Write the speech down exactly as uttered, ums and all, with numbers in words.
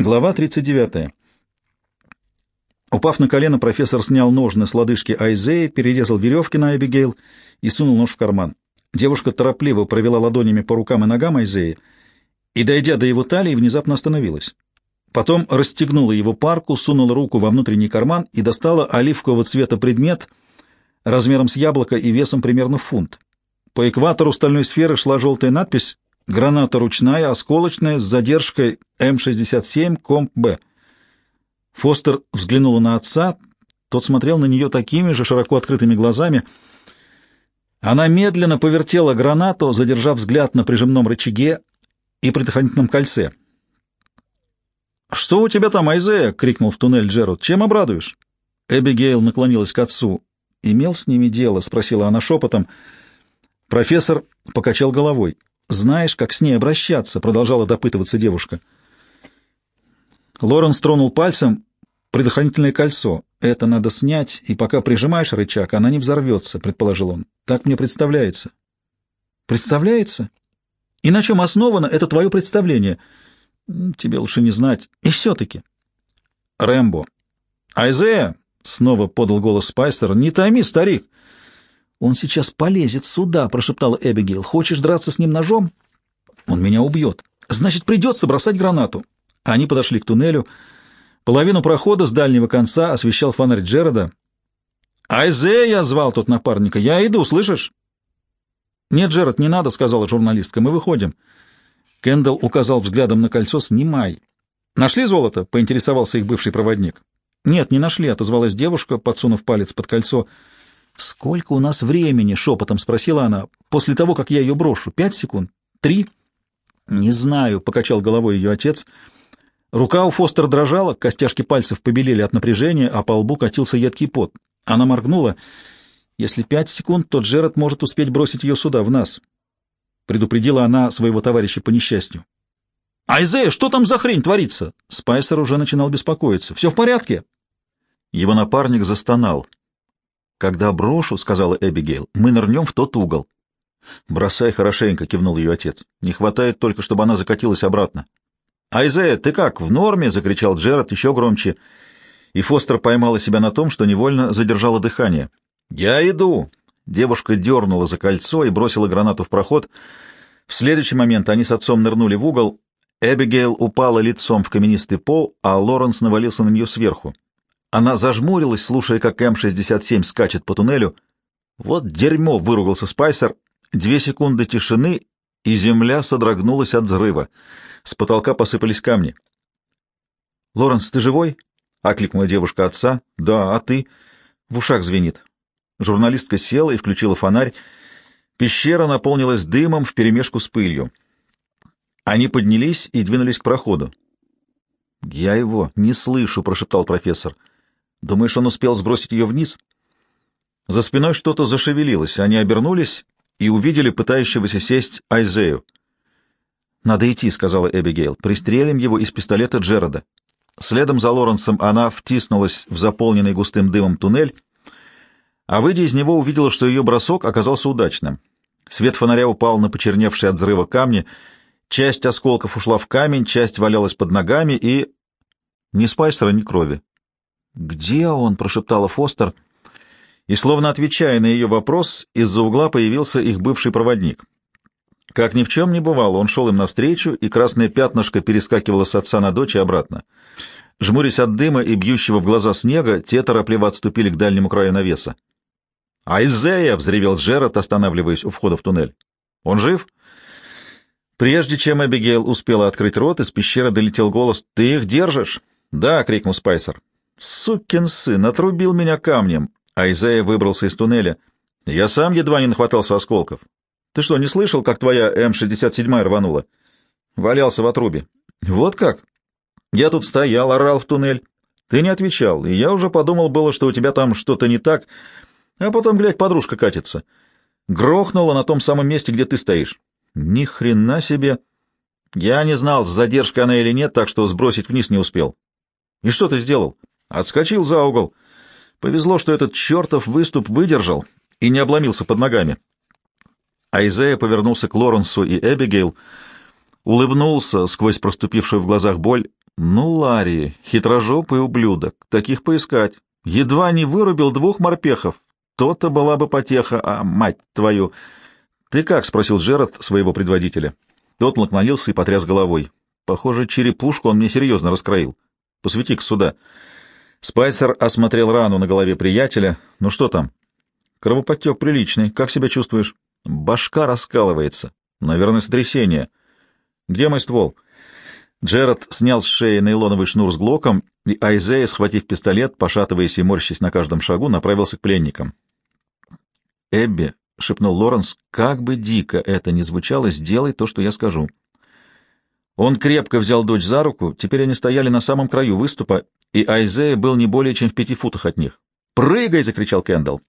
Глава тридцать девятая. Упав на колено, профессор снял ножны с лодыжки Айзеи, перерезал веревки на Эбигейл и сунул нож в карман. Девушка торопливо провела ладонями по рукам и ногам Айзеи и, дойдя до его талии, внезапно остановилась. Потом расстегнула его парку, сунула руку во внутренний карман и достала оливкового цвета предмет размером с яблоко и весом примерно в фунт. По экватору стальной сферы шла желтая надпись «Граната ручная, осколочная, с задержкой эм шестьдесят семь, комп Б». Фостер взглянула на отца, тот смотрел на нее такими же широко открытыми глазами. Она медленно повертела гранату, задержав взгляд на прижимном рычаге и предохранительном кольце. «Что у тебя там, Айзея?» — крикнул в туннель Джеральд. «Чем обрадуешь?» Эбигейл наклонилась к отцу. «Имел с ними дело?» — спросила она шепотом. Профессор покачал головой. «Знаешь, как с ней обращаться?» — продолжала допытываться девушка. Лоренс тронул пальцем предохранительное кольцо. «Это надо снять, и пока прижимаешь рычаг, она не взорвется», — предположил он. «Так мне представляется». «Представляется? И на чем основано это твое представление?» «Тебе лучше не знать. И все-таки». «Рэмбо». «Айзея!» — снова подал голос Спайсер. «Не томи, старик!» «Он сейчас полезет сюда», — прошептала Эбигейл. «Хочешь драться с ним ножом? Он меня убьет. Значит, придется бросать гранату». Они подошли к туннелю. Половину прохода с дальнего конца освещал фонарь Джерарда. «Айзея!» — звал тот напарника. «Я иду, слышишь?» «Нет, Джерард, не надо», — сказала журналистка. «Мы выходим». Кендалл указал взглядом на кольцо. «Снимай». «Нашли золото?» — поинтересовался их бывший проводник. «Нет, не нашли», — отозвалась девушка, подсунув палец под кольцо. «Сколько у нас времени?» — шепотом спросила она. «После того, как я ее брошу. Пять секунд? Три?» «Не знаю», — покачал головой ее отец. Рука у Фостер дрожала, костяшки пальцев побелели от напряжения, а по лбу катился едкий пот. Она моргнула. «Если пять секунд, то Джерард может успеть бросить ее сюда, в нас», — предупредила она своего товарища по несчастью. «Айзея, что там за хрень творится?» Спайсер уже начинал беспокоиться. «Все в порядке?» Его напарник застонал. «Когда брошу, — сказала Эбигейл, — мы нырнем в тот угол». «Бросай хорошенько», — кивнул ее отец. «Не хватает только, чтобы она закатилась обратно». «Айзея, ты как, в норме?» — закричал Джерард еще громче, и Фостер поймала себя на том, что невольно задержала дыхание. «Я иду!» Девушка дернула за кольцо и бросила гранату в проход. В следующий момент они с отцом нырнули в угол. Эбигейл упала лицом в каменистый пол, а Лоренс навалился на нее сверху. Она зажмурилась, слушая, как эм шестьдесят семь скачет по туннелю. «Вот дерьмо!» — выругался Спайсер. Две секунды тишины, и земля содрогнулась от взрыва. С потолка посыпались камни. «Лоренс, ты живой?» — окликнула девушка отца. «Да, а ты?» В ушах звенит. Журналистка села и включила фонарь. Пещера наполнилась дымом вперемешку с пылью. Они поднялись и двинулись к проходу. «Я его не слышу», — прошептал профессор. «Думаешь, он успел сбросить ее вниз?» За спиной что-то зашевелилось. Они обернулись и увидели пытающегося сесть Айзею. «Надо идти», — сказала Эбигейл. «Пристрелим его из пистолета Джерарда». Следом за Лоренсом она втиснулась в заполненный густым дымом туннель, а, выйдя из него, увидела, что ее бросок оказался удачным. Свет фонаря упал на почерневшие от взрыва камни, часть осколков ушла в камень, часть валялась под ногами, и... ни Спайсера, ни крови. «Где он?» — прошептала Фостер, и, словно отвечая на ее вопрос, из-за угла появился их бывший проводник. Как ни в чем не бывало, он шел им навстречу, и красное пятнышко перескакивало с отца на дочь и обратно. Жмурясь от дыма и бьющего в глаза снега, те торопливо отступили к дальнему краю навеса. «Айзея!» — взревел Джерард, останавливаясь у входа в туннель. «Он жив?» Прежде чем Эбигейл успела открыть рот, из пещеры долетел голос. «Ты их держишь?» «Да!» — крикнул Спайсер. «Сукин сын! Отрубил меня камнем!» Айзея выбрался из туннеля. «Я сам едва не нахватался осколков. Ты что, не слышал, как твоя эм шестьдесят семь рванула?» «Валялся в отрубе». «Вот как?» «Я тут стоял, орал в туннель. Ты не отвечал, и я уже подумал было, что у тебя там что-то не так, а потом, глядь, подружка катится. Грохнула на том самом месте, где ты стоишь». «Ни хрена себе!» «Я не знал, с задержкой она или нет, так что сбросить вниз не успел». «И что ты сделал?» «Отскочил за угол. Повезло, что этот чертов выступ выдержал и не обломился под ногами». Айзея повернулся к Лоренсу и Эбигейл, улыбнулся сквозь проступившую в глазах боль. Ну, Ларри, хитрожопый ублюдок, таких поискать. Едва не вырубил двух морпехов. То-то была бы потеха, а мать твою... Ты как? — спросил Джерард своего предводителя. Тот наклонился и потряс головой. Похоже, черепушку он мне серьезно раскроил. Посвети-ка сюда. Спайсер осмотрел рану на голове приятеля. Ну что там? Кровоподтек приличный. Как себя чувствуешь? Башка раскалывается. Наверное, сотрясение. Где мой ствол? Джерард снял с шеи нейлоновый шнур с глоком, и Айзея, схватив пистолет, пошатываясь и морщась на каждом шагу, направился к пленникам. «Эбби», — шепнул Лоренс, — «как бы дико это ни звучало, сделай то, что я скажу». Он крепко взял дочь за руку, теперь они стояли на самом краю выступа, и Айзея был не более чем в пяти футах от них. «Прыгай!» — закричал Кэндалл.